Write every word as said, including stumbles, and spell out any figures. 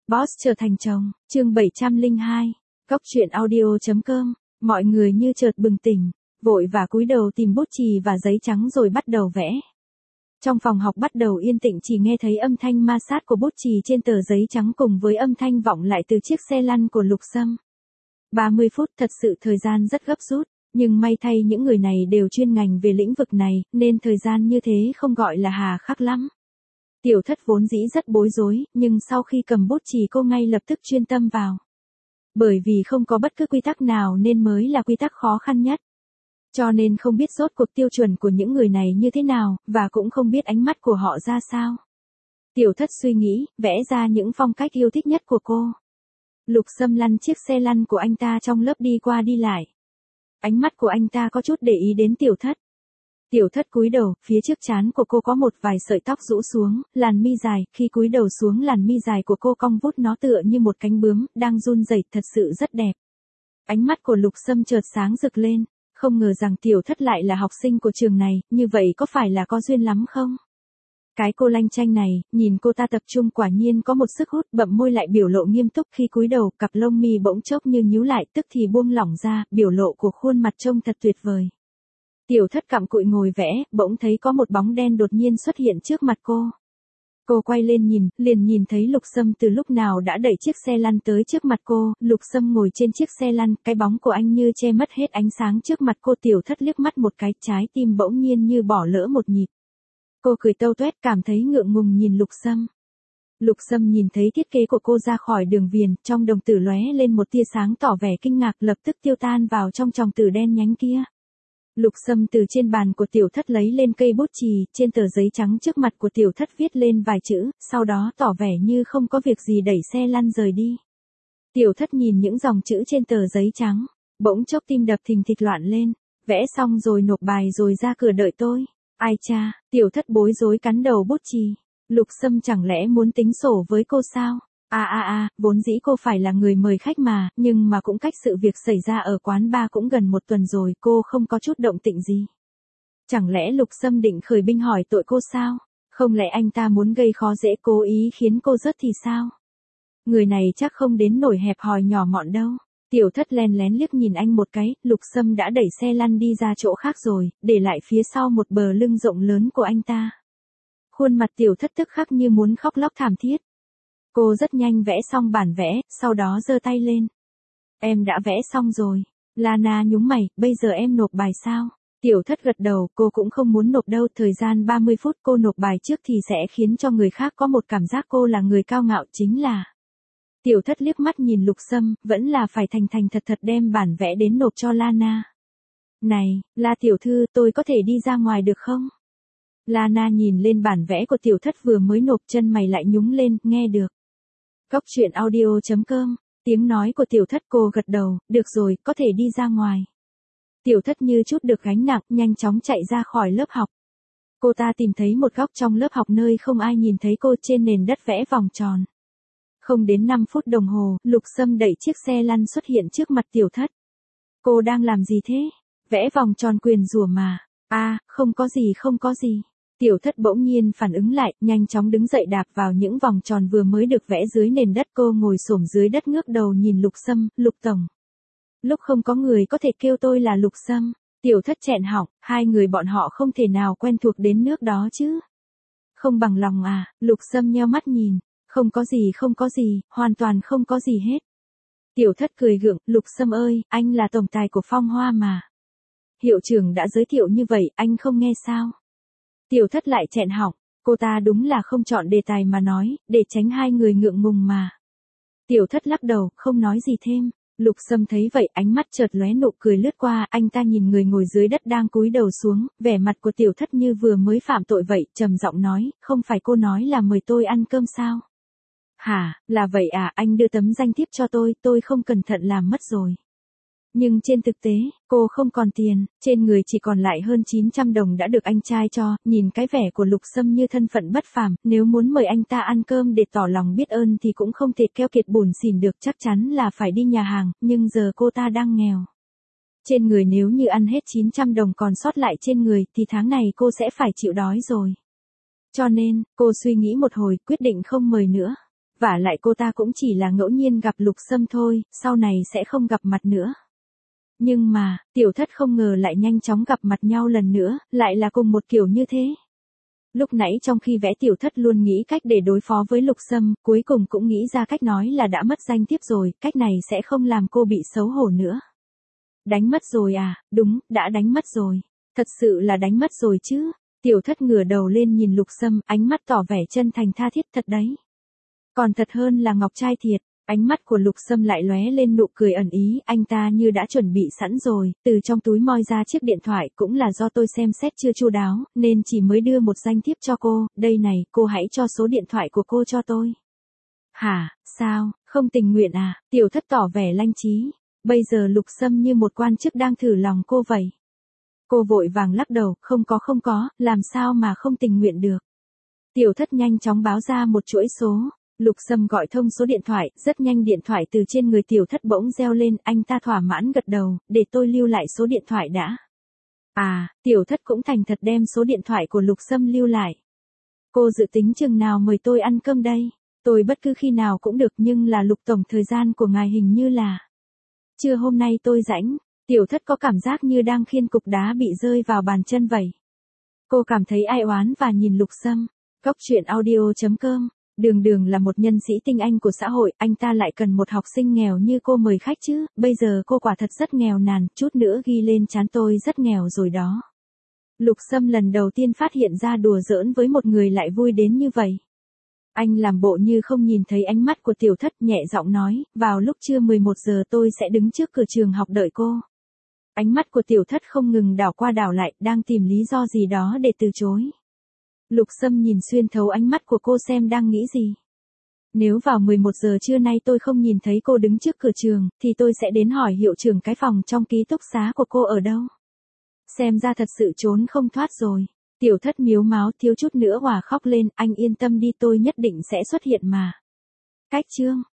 Boss trở thành chồng, chương bảy trăm lẻ hai, Góc truyện audio chấm com, mọi người như chợt bừng tỉnh, vội và cúi đầu tìm bút chì và giấy trắng rồi bắt đầu vẽ. Trong phòng học bắt đầu yên tĩnh, chỉ nghe thấy âm thanh ma sát của bút chì trên tờ giấy trắng cùng với âm thanh vọng lại từ chiếc xe lăn của Lục Sâm. ba mươi phút thật sự thời gian rất gấp rút, nhưng may thay những người này đều chuyên ngành về lĩnh vực này, nên thời gian như thế không gọi là hà khắc lắm. Tiểu Thất vốn dĩ rất bối rối, nhưng sau khi cầm bút chì cô ngay lập tức chuyên tâm vào. Bởi vì không có bất cứ quy tắc nào nên mới là quy tắc khó khăn nhất. Cho nên không biết rốt cuộc tiêu chuẩn của những người này như thế nào, và cũng không biết ánh mắt của họ ra sao. Tiểu Thất suy nghĩ, vẽ ra những phong cách yêu thích nhất của cô. Lục Sâm lăn chiếc xe lăn của anh ta trong lớp đi qua đi lại. Ánh mắt của anh ta có chút để ý đến Tiểu Thất. Tiểu Thất cúi đầu, phía trước trán của cô có một vài sợi tóc rũ xuống, làn mi dài, khi cúi đầu xuống làn mi dài của cô cong vút, nó tựa như một cánh bướm, đang run rẩy, thật sự rất đẹp. Ánh mắt của Lục Sâm chợt sáng rực lên, không ngờ rằng Tiểu Thất lại là học sinh của trường này, như vậy có phải là có duyên lắm không? Cái cô lanh chanh này, nhìn cô ta tập trung quả nhiên có một sức hút, bậm môi lại biểu lộ nghiêm túc, khi cúi đầu, cặp lông mi bỗng chốc như nhíu lại, tức thì buông lỏng ra, biểu lộ của khuôn mặt trông thật tuyệt vời. Tiểu Thất cặm cụi ngồi vẽ, bỗng thấy có một bóng đen đột nhiên xuất hiện trước mặt cô. Cô quay lên nhìn, liền nhìn thấy Lục Sâm từ lúc nào đã đẩy chiếc xe lăn tới trước mặt cô. Lục Sâm ngồi trên chiếc xe lăn, cái bóng của anh như che mất hết ánh sáng trước mặt cô. Tiểu Thất liếc mắt một cái, trái tim bỗng nhiên như bỏ lỡ một nhịp. Cô cười tâu tuét, cảm thấy ngượng ngùng nhìn Lục Sâm. Lục Sâm nhìn thấy thiết kế của cô ra khỏi đường viền, trong đồng tử lóe lên một tia sáng tỏ vẻ kinh ngạc, lập tức tiêu tan vào trong tròng tử đen nhánh kia. Lục Sâm từ trên bàn của Tiểu Thất lấy lên cây bút chì, trên tờ giấy trắng trước mặt của Tiểu Thất viết lên vài chữ, sau đó tỏ vẻ như không có việc gì đẩy xe lăn rời đi. Tiểu Thất nhìn những dòng chữ trên tờ giấy trắng, bỗng chốc tim đập thình thịch loạn lên, vẽ xong rồi nộp bài rồi ra cửa đợi tôi. Ai cha, Tiểu Thất bối rối cắn đầu bút chì. Lục Sâm chẳng lẽ muốn tính sổ với cô sao? À à à, vốn dĩ cô phải là người mời khách mà, nhưng mà cũng cách sự việc xảy ra ở quán bar cũng gần một tuần rồi, cô không có chút động tĩnh gì. Chẳng lẽ Lục Sâm định khởi binh hỏi tội cô sao? Không lẽ anh ta muốn gây khó dễ cố ý khiến cô rớt thì sao? Người này chắc không đến nổi hẹp hòi nhỏ mọn đâu. Tiểu Thất len lén liếc nhìn anh một cái, Lục Sâm đã đẩy xe lăn đi ra chỗ khác rồi, để lại phía sau một bờ lưng rộng lớn của anh ta. Khuôn mặt Tiểu Thất tức khắc như muốn khóc lóc thảm thiết. Cô rất nhanh vẽ xong bản vẽ, sau đó giơ tay lên. Em đã vẽ xong rồi. Lana nhúng mày, bây giờ em nộp bài sao? Tiểu Thất gật đầu, cô cũng không muốn nộp đâu, thời gian ba mươi phút cô nộp bài trước thì sẽ khiến cho người khác có một cảm giác cô là người cao ngạo, chính là. Tiểu Thất liếc mắt nhìn Lục Sâm, vẫn là phải thành thành thật thật đem bản vẽ đến nộp cho Lana. Này, La tiểu thư, tôi có thể đi ra ngoài được không? Lana nhìn lên bản vẽ của Tiểu Thất vừa mới nộp, chân mày lại nhúng lên, nghe được. Góc truyện audio chấm com, tiếng nói của Tiểu Thất, cô gật đầu, được rồi, có thể đi ra ngoài. Tiểu Thất như chút được gánh nặng, nhanh chóng chạy ra khỏi lớp học. Cô ta tìm thấy một góc trong lớp học nơi không ai nhìn thấy cô, trên nền đất vẽ vòng tròn. Không đến năm phút đồng hồ, Lục Sâm đẩy chiếc xe lăn xuất hiện trước mặt Tiểu Thất. Cô đang làm gì thế? Vẽ vòng tròn quyền rủa mà. À, không có gì không có gì. Tiểu Thất bỗng nhiên phản ứng lại, nhanh chóng đứng dậy đạp vào những vòng tròn vừa mới được vẽ dưới nền đất. Cô ngồi xổm dưới đất ngước đầu nhìn Lục Sâm, Lục tổng. Lúc không có người có thể kêu tôi là Lục Sâm. Tiểu Thất chẹn họng, hai người bọn họ không thể nào quen thuộc đến nước đó chứ. Không bằng lòng à? Lục Sâm nheo mắt nhìn, không có gì không có gì, hoàn toàn không có gì hết. Tiểu Thất cười gượng, Lục Sâm ơi, anh là tổng tài của Phong Hoa mà. Hiệu trưởng đã giới thiệu như vậy, anh không nghe sao? Tiểu Thất lại chẹn họng, cô ta đúng là không chọn đề tài mà nói, để tránh hai người ngượng ngùng mà. Tiểu Thất lắc đầu, không nói gì thêm. Lục Sâm thấy vậy, ánh mắt chợt lóe nụ cười lướt qua, anh ta nhìn người ngồi dưới đất đang cúi đầu xuống, vẻ mặt của Tiểu Thất như vừa mới phạm tội vậy, trầm giọng nói, không phải cô nói là mời tôi ăn cơm sao? Hả, là vậy à, anh đưa tấm danh thiếp cho tôi, tôi không cẩn thận làm mất rồi. Nhưng trên thực tế, cô không còn tiền, trên người chỉ còn lại hơn chín trăm đồng đã được anh trai cho, nhìn cái vẻ của Lục Sâm như thân phận bất phàm, nếu muốn mời anh ta ăn cơm để tỏ lòng biết ơn thì cũng không thể keo kiệt bủn xỉn được, chắc chắn là phải đi nhà hàng, nhưng giờ cô ta đang nghèo. Trên người nếu như ăn hết chín trăm đồng còn sót lại trên người thì tháng này cô sẽ phải chịu đói rồi. Cho nên, cô suy nghĩ một hồi, quyết định không mời nữa. Vả lại cô ta cũng chỉ là ngẫu nhiên gặp Lục Sâm thôi, sau này sẽ không gặp mặt nữa. Nhưng mà, tiểu thất không ngờ lại nhanh chóng gặp mặt nhau lần nữa, lại là cùng một kiểu như thế. Lúc nãy trong khi vẽ tiểu thất luôn nghĩ cách để đối phó với Lục Sâm, cuối cùng cũng nghĩ ra cách nói là đã mất danh thiếp rồi, cách này sẽ không làm cô bị xấu hổ nữa. Đánh mất rồi à, đúng, đã đánh mất rồi. Thật sự là đánh mất rồi chứ. Tiểu thất ngửa đầu lên nhìn Lục Sâm, ánh mắt tỏ vẻ chân thành tha thiết thật đấy. Còn thật hơn là ngọc trai thiệt. Ánh mắt của Lục Sâm lại lóe lên nụ cười ẩn ý, anh ta như đã chuẩn bị sẵn rồi, từ trong túi moi ra chiếc điện thoại, cũng là do tôi xem xét chưa chu đáo, nên chỉ mới đưa một danh thiếp cho cô, đây này, cô hãy cho số điện thoại của cô cho tôi. Hả, sao, không tình nguyện à, tiểu thất tỏ vẻ lanh trí, bây giờ Lục Sâm như một quan chức đang thử lòng cô vậy. Cô vội vàng lắc đầu, không có không có, làm sao mà không tình nguyện được. Tiểu thất nhanh chóng báo ra một chuỗi số. Lục Sâm gọi thông số điện thoại, rất nhanh điện thoại từ trên người tiểu thất bỗng reo lên, anh ta thỏa mãn gật đầu, để tôi lưu lại số điện thoại đã. À, tiểu thất cũng thành thật đem số điện thoại của Lục Sâm lưu lại. Cô dự tính chừng nào mời tôi ăn cơm đây? Tôi bất cứ khi nào cũng được, nhưng là Lục tổng thời gian của ngài hình như là trưa hôm nay tôi rảnh. Tiểu thất có cảm giác như đang khiêng cục đá bị rơi vào bàn chân vậy. Cô cảm thấy ai oán và nhìn Lục Sâm. Góc truyện audio chấm com. Đường Đường là một nhân sĩ tinh anh của xã hội, anh ta lại cần một học sinh nghèo như cô mời khách chứ, bây giờ cô quả thật rất nghèo nàn, chút nữa ghi lên trán tôi rất nghèo rồi đó. Lục Sâm lần đầu tiên phát hiện ra đùa giỡn với một người lại vui đến như vậy. Anh làm bộ như không nhìn thấy ánh mắt của tiểu thất, nhẹ giọng nói, vào lúc trưa mười một giờ tôi sẽ đứng trước cửa trường học đợi cô. Ánh mắt của tiểu thất không ngừng đảo qua đảo lại, đang tìm lý do gì đó để từ chối. Lục Sâm nhìn xuyên thấu ánh mắt của cô xem đang nghĩ gì. Nếu vào mười một giờ trưa nay tôi không nhìn thấy cô đứng trước cửa trường, thì tôi sẽ đến hỏi hiệu trưởng cái phòng trong ký túc xá của cô ở đâu. Xem ra thật sự trốn không thoát rồi. Tiểu thất miếu máu thiếu chút nữa hòa khóc lên, anh yên tâm đi, tôi nhất định sẽ xuất hiện mà. Cách chương